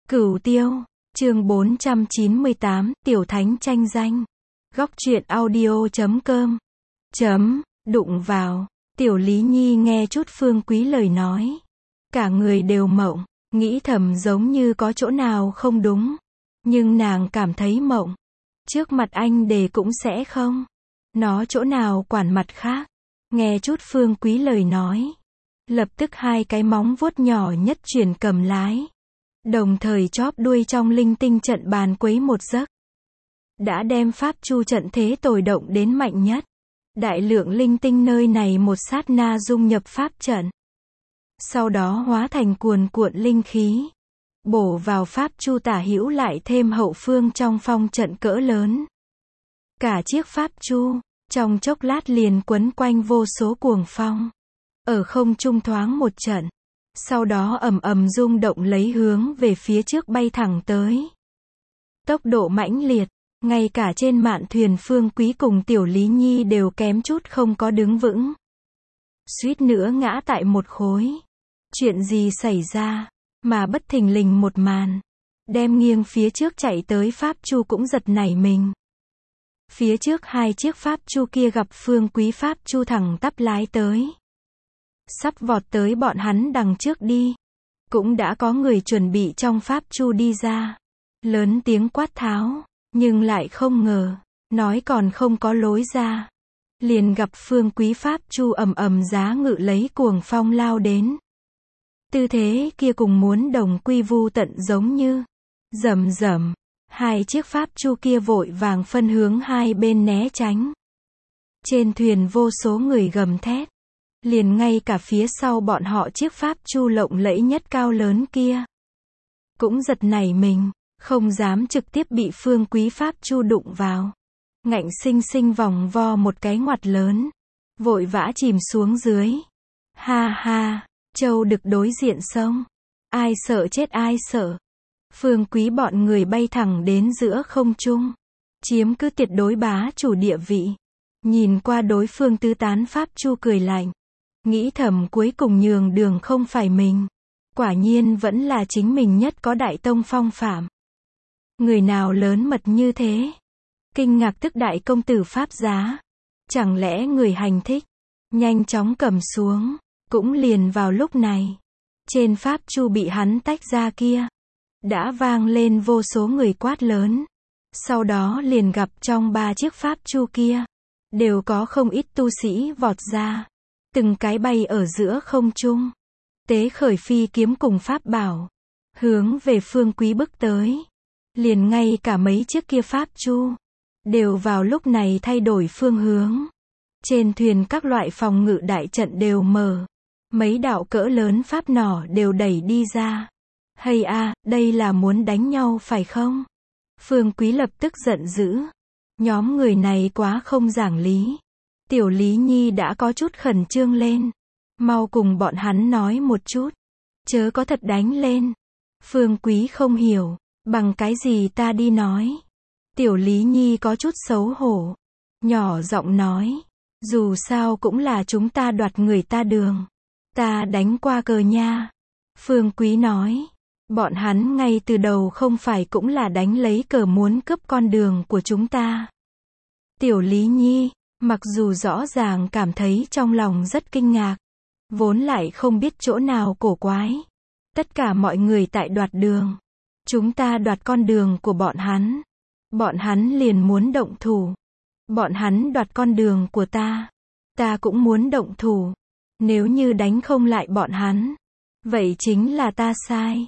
Cửu Tiêu, chương 498, Tiểu Thánh tranh danh. Góc truyện audio.com. Đụng vào. Tiểu Lý Nhi nghe chút Phương Quý lời nói. Cả người đều mộng, nghĩ thầm giống như có chỗ nào không đúng. Nhưng nàng cảm thấy mộng. Trước mặt anh Đề cũng sẽ không. Nó chỗ nào quản mặt khác. Nghe chút Phương Quý lời nói. Lập tức hai cái móng vuốt nhỏ nhất chuyển cầm lái. Đồng thời chóp đuôi trong linh tinh trận bàn quấy một giấc. Đã đem pháp chu trận thế tồi động đến mạnh nhất. Đại lượng linh tinh nơi này một sát na dung nhập pháp trận. Sau đó hóa thành cuồn cuộn linh khí. Bổ vào pháp chu tả hữu lại thêm hậu phương trong phong trận cỡ lớn. Cả chiếc pháp chu, trong chốc lát liền quấn quanh vô số cuồng phong. Ở không trung thoáng một trận. Sau đó ầm ầm rung động lấy hướng về phía trước bay thẳng tới. Tốc độ mãnh liệt, ngay cả trên mạn thuyền Phương Quý cùng Tiểu Lý Nhi đều kém chút không có đứng vững. Suýt nữa ngã tại một khối. Chuyện gì xảy ra, mà bất thình lình một màn. Đem nghiêng phía trước chạy tới pháp chu cũng giật nảy mình. Phía trước hai chiếc pháp chu kia gặp Phương Quý pháp chu thẳng tắp lái tới. Sắp vọt tới bọn hắn đằng trước đi. Cũng đã có người chuẩn bị trong pháp chu đi ra. Lớn tiếng quát tháo. Nhưng lại không ngờ. Nói còn không có lối ra. Liền gặp Phương Quý pháp chu ầm ầm giá ngự lấy cuồng phong lao đến. Tư thế kia cùng muốn đồng quy vu tận giống như. Rầm rầm. Hai chiếc pháp chu kia vội vàng phân hướng hai bên né tránh. Trên thuyền vô số người gầm thét. Liền ngay cả phía sau bọn họ chiếc pháp chu lộng lẫy nhất cao lớn kia. Cũng giật nảy mình, không dám trực tiếp bị Phương Quý pháp chu đụng vào. Ngạnh sinh sinh vòng vo một cái ngoặt lớn. Vội vã chìm xuống dưới. Ha ha, châu đực đối diện sông. Ai sợ chết ai sợ. Phương Quý bọn người bay thẳng đến giữa không trung. Chiếm cứ tuyệt đối bá chủ địa vị. Nhìn qua đối phương tứ tán pháp chu cười lạnh. Nghĩ thầm cuối cùng nhường đường không phải mình. Quả nhiên vẫn là chính mình nhất có đại tông phong phạm. Người nào lớn mật như thế? Kinh ngạc tức đại công tử pháp giá. Chẳng lẽ người hành thích? Nhanh chóng cầm xuống. Cũng liền vào lúc này. Trên pháp chu bị hắn tách ra kia. Đã vang lên vô số người quát lớn. Sau đó liền gặp trong ba chiếc pháp chu kia. Đều có không ít tu sĩ vọt ra. Từng cái bay ở giữa không trung. Tế khởi phi kiếm cùng pháp bảo. Hướng về Phương Quý bước tới. Liền ngay cả mấy chiếc kia pháp chu. Đều vào lúc này thay đổi phương hướng. Trên thuyền các loại phòng ngự đại trận đều mở. Mấy đạo cỡ lớn pháp nỏ đều đẩy đi ra. Hay a, đây là muốn đánh nhau phải không? Phương Quý lập tức giận dữ. Nhóm người này quá không giảng lý. Tiểu Lý Nhi đã có chút khẩn trương lên. Mau cùng bọn hắn nói một chút. Chớ có thật đánh lên. Phương Quý không hiểu. Bằng cái gì ta đi nói. Tiểu Lý Nhi có chút xấu hổ. Nhỏ giọng nói. Dù sao cũng là chúng ta đoạt người ta đường. Ta đánh qua cờ nha. Phương Quý nói. Bọn hắn ngay từ đầu không phải cũng là đánh lấy cờ muốn cướp con đường của chúng ta. Tiểu Lý Nhi. Mặc dù rõ ràng cảm thấy trong lòng rất kinh ngạc. Vốn lại không biết chỗ nào cổ quái. Tất cả mọi người tại đoạt đường. Chúng ta đoạt con đường của bọn hắn. Bọn hắn liền muốn động thủ. Bọn hắn đoạt con đường của ta. Ta cũng muốn động thủ. Nếu như đánh không lại bọn hắn. Vậy chính là ta sai.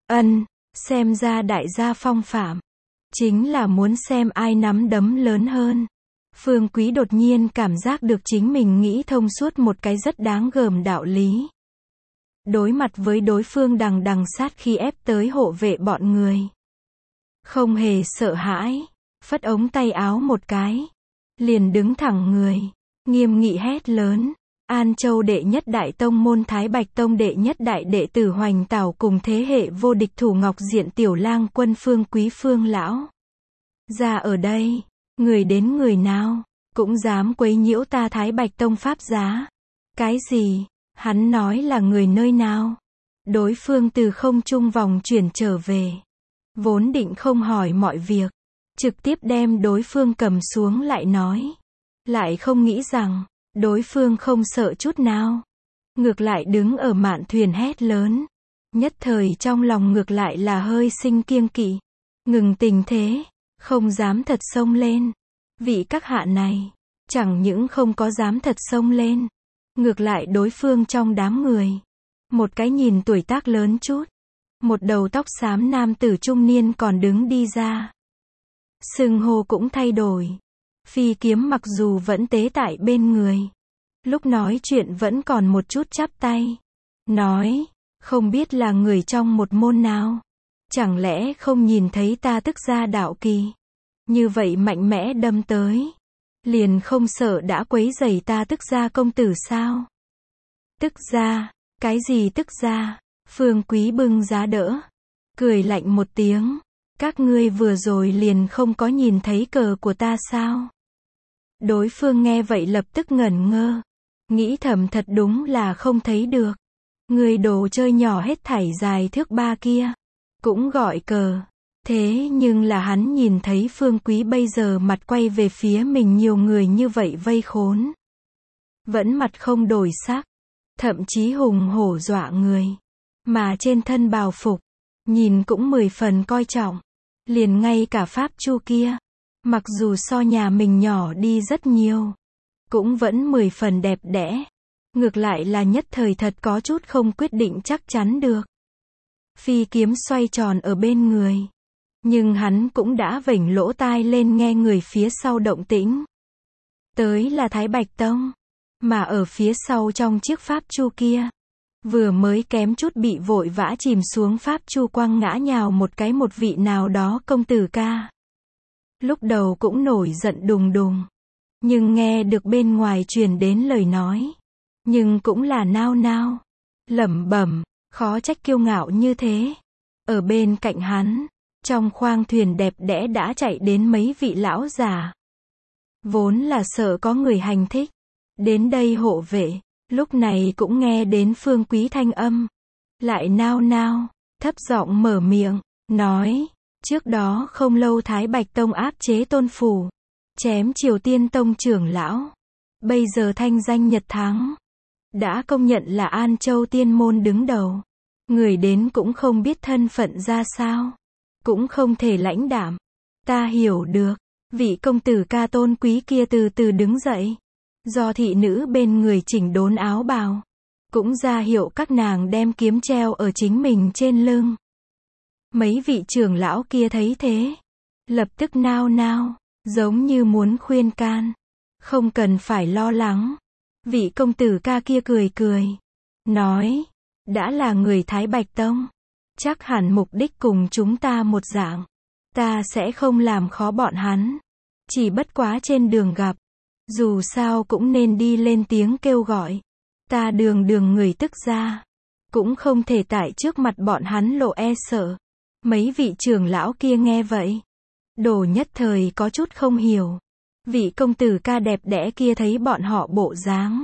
Xem ra đại gia phong phạm. Chính là muốn xem ai nắm đấm lớn hơn. Phương Quý đột nhiên cảm giác được chính mình nghĩ thông suốt một cái rất đáng gờm đạo lý. Đối mặt với đối phương đằng đằng sát khi ép tới hộ vệ bọn người. Không hề sợ hãi. Phất ống tay áo một cái. Liền đứng thẳng người. Nghiêm nghị hét lớn. An Châu đệ nhất đại tông môn Thái Bạch Tông đệ nhất đại đệ tử Hoành Tảo cùng thế hệ vô địch thủ Ngọc Diện Tiểu Lang Quân Phương Quý Phương lão. Ra ở đây. Người đến người nào, cũng dám quấy nhiễu ta Thái Bạch Tông pháp giá. Cái gì? Hắn nói là người nơi nào? Đối phương từ không trung vòng chuyển trở về. Vốn định không hỏi mọi việc, trực tiếp đem đối phương cầm xuống lại nói. Lại không nghĩ rằng, đối phương không sợ chút nào. Ngược lại đứng ở mạn thuyền hét lớn. Nhất thời trong lòng ngược lại là hơi sinh kiêng kỵ. Ngừng tình thế, không dám thật xông lên. Vị các hạ này, chẳng những không có dám thật xông lên. Ngược lại đối phương trong đám người. Một cái nhìn tuổi tác lớn chút. Một đầu tóc xám nam tử trung niên còn đứng đi ra. Xưng hô cũng thay đổi. Phi kiếm mặc dù vẫn tế tại bên người. Lúc nói chuyện vẫn còn một chút chắp tay. Nói, không biết là người trong một môn nào. Chẳng lẽ không nhìn thấy ta Tức Gia đạo kỳ. Như vậy mạnh mẽ đâm tới. Liền không sợ đã quấy rầy ta Tức Gia công tử sao? Tức Gia, cái gì Tức Gia? Phương Quý bưng giá đỡ. Cười lạnh một tiếng. Các ngươi vừa rồi liền không có nhìn thấy cờ của ta sao? Đối phương nghe vậy lập tức ngẩn ngơ. Nghĩ thầm thật đúng là không thấy được. Người đồ chơi nhỏ hết thảy dài thước 3 kia. Cũng gọi cờ. Thế nhưng là hắn nhìn thấy Phương Quý bây giờ mặt quay về phía mình nhiều người như vậy vây khốn. Vẫn mặt không đổi sắc. Thậm chí hùng hổ dọa người. Mà trên thân bào phục. Nhìn cũng 10 phần coi trọng. Liền ngay cả pháp chu kia. Mặc dù so nhà mình nhỏ đi rất nhiều. Cũng vẫn 10 phần đẹp đẽ. Ngược lại là nhất thời thật có chút không quyết định chắc chắn được. Phi kiếm xoay tròn ở bên người. Nhưng hắn cũng đã vểnh lỗ tai lên nghe người phía sau động tĩnh. Tới là Thái Bạch Tông. Mà ở phía sau trong chiếc pháp chu kia. Vừa mới kém chút bị vội vã chìm xuống pháp chu quăng ngã nhào một vị nào đó công tử ca. Lúc đầu cũng nổi giận đùng đùng. Nhưng nghe được bên ngoài truyền đến lời nói. Nhưng cũng là nao nao. Lẩm bẩm, khó trách kiêu ngạo như thế. Ở bên cạnh hắn, trong khoang thuyền đẹp đẽ đã chạy đến mấy vị lão già. Vốn là sợ có người hành thích. Đến đây hộ vệ, lúc này cũng nghe đến Phương Quý thanh âm. Lại nao nao, thấp giọng mở miệng, nói. Trước đó không lâu Thái Bạch Tông áp chế Tôn Phủ. Chém Triều Tiên Tông trưởng lão. Bây giờ thanh danh Nhật thắng. Đã công nhận là An Châu Tiên Môn đứng đầu. Người đến cũng không biết thân phận ra sao. Cũng không thể lãnh đạm. Ta hiểu được. Vị công tử ca tôn quý kia từ từ đứng dậy. Do thị nữ bên người chỉnh đốn áo bào. Cũng ra hiệu các nàng đem kiếm treo ở chính mình trên lưng. Mấy vị trưởng lão kia thấy thế. Lập tức nao nao. Giống như muốn khuyên can. Không cần phải lo lắng. Vị công tử ca kia cười cười. Nói. Đã là người Thái Bạch Tông. Chắc hẳn mục đích cùng chúng ta một dạng. Ta sẽ không làm khó bọn hắn. Chỉ bất quá trên đường gặp. Dù sao cũng nên đi lên tiếng kêu gọi. Ta đường người Tức Gia. Cũng không thể tại trước mặt bọn hắn lộ e sợ. Mấy vị trưởng lão kia nghe vậy. Đồ nhất thời có chút không hiểu. Vị công tử ca đẹp đẽ kia thấy bọn họ bộ dáng.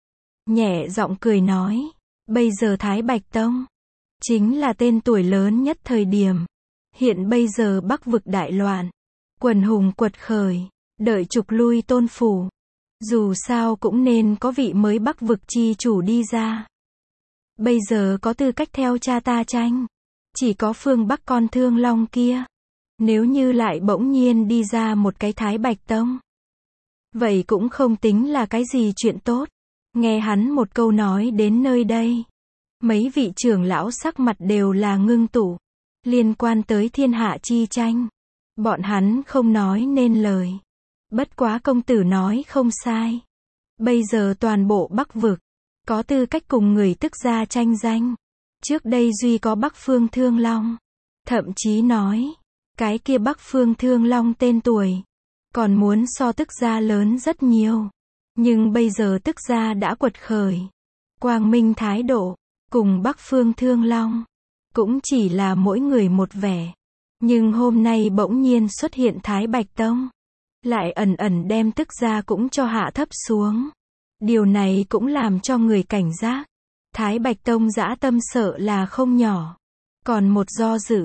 Nhẹ giọng cười nói. Bây giờ Thái Bạch Tông. Chính là tên tuổi lớn nhất thời điểm. Hiện bây giờ Bắc vực đại loạn. Quần hùng quật khởi. Đợi trục lui Tôn Phủ. Dù sao cũng nên có vị mới Bắc vực chi chủ đi ra. Bây giờ có tư cách theo cha ta tranh. Chỉ có phương Bắc con Thương Long kia. Nếu như lại bỗng nhiên đi ra một cái Thái Bạch Tông. Vậy cũng không tính là cái gì chuyện tốt. Nghe hắn một câu nói đến nơi đây. Mấy vị trưởng lão sắc mặt đều là ngưng tụ. Liên quan tới thiên hạ chi tranh. Bọn hắn không nói nên lời. Bất quá công tử nói không sai. Bây giờ toàn bộ Bắc vực. Có tư cách cùng người Tức Gia tranh danh. Trước đây duy có Bắc Phương Thương Long. Thậm chí nói. Cái kia Bắc Phương Thương Long tên tuổi. Còn muốn so Tức Gia lớn rất nhiều. Nhưng bây giờ Tức Gia đã quật khởi. Quang minh thái độ. Cùng Bắc Phương Thương Long. Cũng chỉ là mỗi người một vẻ. Nhưng hôm nay bỗng nhiên xuất hiện Thái Bạch Tông. Lại ẩn ẩn đem Tức Gia cũng cho hạ thấp xuống. Điều này cũng làm cho người cảnh giác. Thái Bạch Tông dã tâm sợ là không nhỏ. Còn một do dự.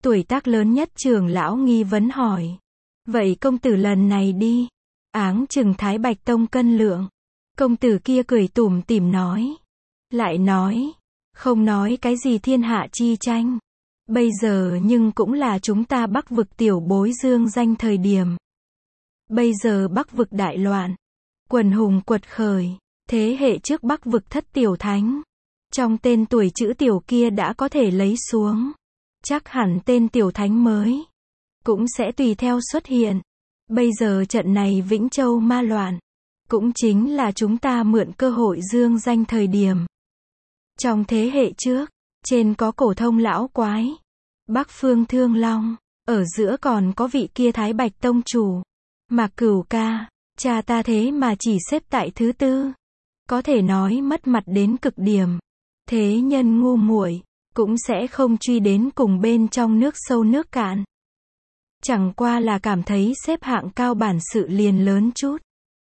Tuổi tác lớn nhất trưởng lão nghi vấn hỏi. Vậy công tử lần này đi. Áng chừng Thái Bạch Tông cân lượng. Công tử kia cười tủm tỉm nói. Lại nói. Không nói cái gì thiên hạ chi tranh. Bây giờ nhưng cũng là chúng ta Bắc vực tiểu bối dương danh thời điểm. Bây giờ Bắc vực đại loạn. Quần hùng quật khởi. Thế hệ trước Bắc vực thất tiểu thánh. Trong tên tuổi chữ tiểu kia đã có thể lấy xuống. Chắc hẳn tên tiểu thánh mới cũng sẽ tùy theo xuất hiện. Bây giờ trận này Vĩnh Châu ma loạn. Cũng chính là chúng ta mượn cơ hội dương danh thời điểm. Trong thế hệ trước, trên có Cổ Thông lão quái. Bắc phương Thương Long. Ở giữa còn có vị kia Thái Bạch Tông chủ. Mạc Cửu ca. Cha ta thế mà chỉ xếp tại thứ tư. Có thể nói mất mặt đến cực điểm. Thế nhân ngu muội cũng sẽ không truy đến cùng bên trong nước sâu nước cạn. Chẳng qua là cảm thấy xếp hạng cao bản sự liền lớn chút.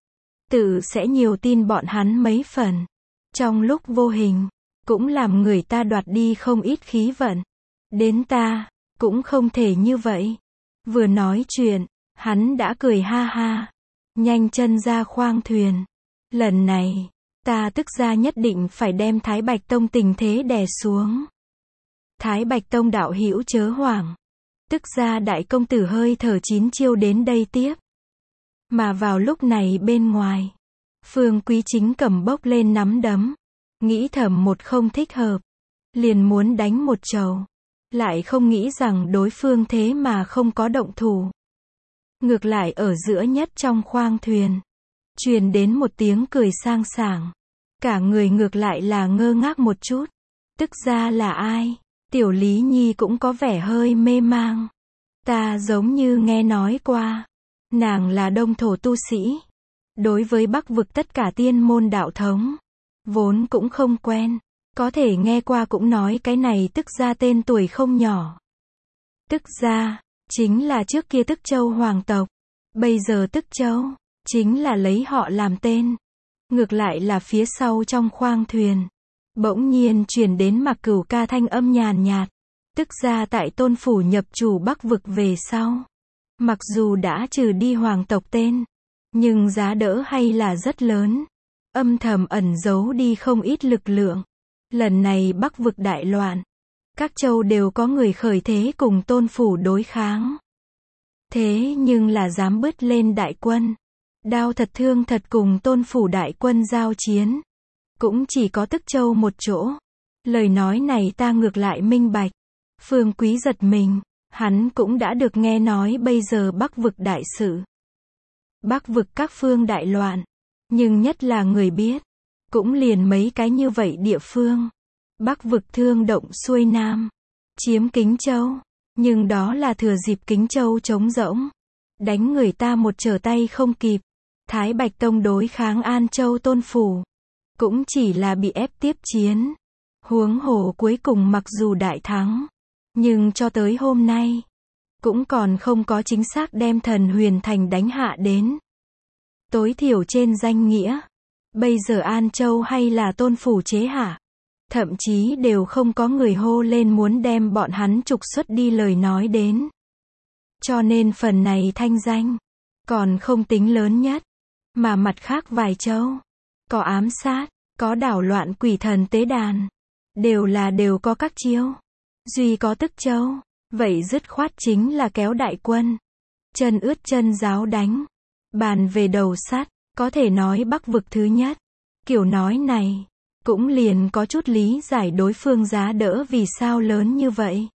Tự sẽ nhiều tin bọn hắn mấy phần. Trong lúc vô hình, cũng làm người ta đoạt đi không ít khí vận. Đến ta, cũng không thể như vậy. Vừa nói chuyện, hắn đã cười ha ha. Nhanh chân ra khoang thuyền. Lần này, ta tức ra nhất định phải đem Thái Bạch Tông tình thế đè xuống. Thái Bạch Tông đạo hữu chớ hoảng. Tức ra đại công tử hơi thở chín chiêu đến đây tiếp. Mà vào lúc này bên ngoài, Phương Quý chính cầm bốc lên nắm đấm. Nghĩ thầm một không thích hợp. Liền muốn đánh một chầu. Lại không nghĩ rằng đối phương thế mà không có động thủ. Ngược lại ở giữa nhất trong khoang thuyền. Truyền đến một tiếng cười sang sảng. Cả người ngược lại là ngơ ngác một chút. Tức ra là ai? Tiểu Lý Nhi cũng có vẻ hơi mê mang. Ta giống như nghe nói qua. Nàng là đông thổ tu sĩ. Đối với Bắc vực tất cả tiên môn đạo thống. Vốn cũng không quen. Có thể nghe qua cũng nói cái này tức ra tên tuổi không nhỏ. Tức ra, chính là trước kia Tức Châu hoàng tộc. Bây giờ Tức Châu, chính là lấy họ làm tên. Ngược lại là phía sau trong khoang thuyền. Bỗng nhiên truyền đến Mạc Cửu ca thanh âm nhàn nhạt. Tức ra tại tôn phủ nhập chủ Bắc vực về sau. Mặc dù đã trừ đi hoàng tộc tên. Nhưng giá đỡ hay là rất lớn. Âm thầm ẩn giấu đi không ít lực lượng. Lần này Bắc vực đại loạn. Các châu đều có người khởi thế cùng tôn phủ đối kháng. Thế nhưng là dám bứt lên đại quân. Đao thật thương thật cùng tôn phủ đại quân giao chiến. Cũng chỉ có Tức Châu một chỗ. Lời nói này ta ngược lại minh bạch. Phương Quý giật mình. Hắn cũng đã được nghe nói bây giờ Bắc vực đại sự. Bắc vực các phương đại loạn. Nhưng nhất là người biết. Cũng liền mấy cái như vậy địa phương. Bắc vực Thương động xuôi nam. Chiếm Kính Châu. Nhưng đó là thừa dịp Kính Châu trống rỗng. Đánh người ta một trở tay không kịp. Thái Bạch Tông đối kháng An Châu tôn phủ. Cũng chỉ là bị ép tiếp chiến. Huống hồ cuối cùng mặc dù đại thắng. Nhưng cho tới hôm nay. Cũng còn không có chính xác đem Thần Huyền Thành đánh hạ đến. Tối thiểu trên danh nghĩa. Bây giờ An Châu hay là tôn phủ chế hạ. Thậm chí đều không có người hô lên muốn đem bọn hắn trục xuất đi lời nói đến. Cho nên phần này thanh danh. Còn không tính lớn nhất. Mà mặt khác vài châu. Có ám sát. Có đảo loạn quỷ thần tế đàn. Đều có các chiêu. Duy có Tức Châu. Vậy dứt khoát chính là kéo đại quân. Chân ướt chân giáo đánh. Bàn về đầu sắt. Có thể nói Bắc vực thứ nhất. Kiểu nói này. Cũng liền có chút lý giải đối phương giá đỡ vì sao lớn như vậy.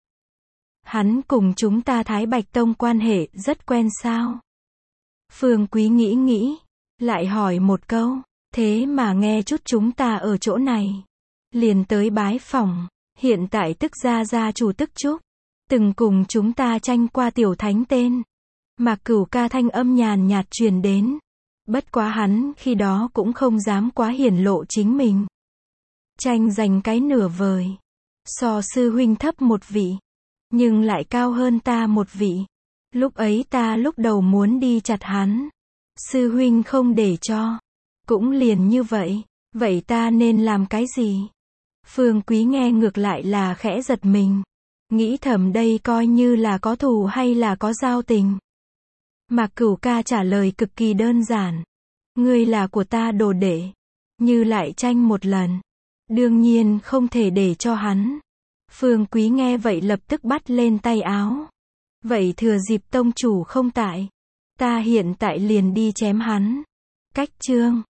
Hắn cùng chúng ta Thái Bạch Tông quan hệ rất quen sao. Phương Quý nghĩ. Lại hỏi một câu. Thế mà nghe chút chúng ta ở chỗ này. Liền tới bái phỏng. Hiện tại Tức gia gia chủ Tức Trúc. Từng cùng chúng ta tranh qua tiểu thánh tên. Mạc Cửu ca thanh âm nhàn nhạt truyền đến. Bất quá hắn khi đó cũng không dám quá hiển lộ chính mình. Tranh giành cái nửa vời. So sư huynh thấp một vị. Nhưng lại cao hơn ta một vị. Lúc ấy ta lúc đầu muốn đi chặt hắn. Sư huynh không để cho. Cũng liền như vậy. Vậy ta nên làm cái gì? Phương Quý nghe ngược lại là khẽ giật mình. Nghĩ thầm đây coi như là có thù hay là có giao tình. Mạc Cửu ca trả lời cực kỳ đơn giản. Ngươi là của ta đồ đệ. Như lại tranh một lần. Đương nhiên không thể để cho hắn. Phương Quý nghe vậy lập tức bắt lên tay áo. Vậy thừa dịp tông chủ không tại. Ta hiện tại liền đi chém hắn. Cách chương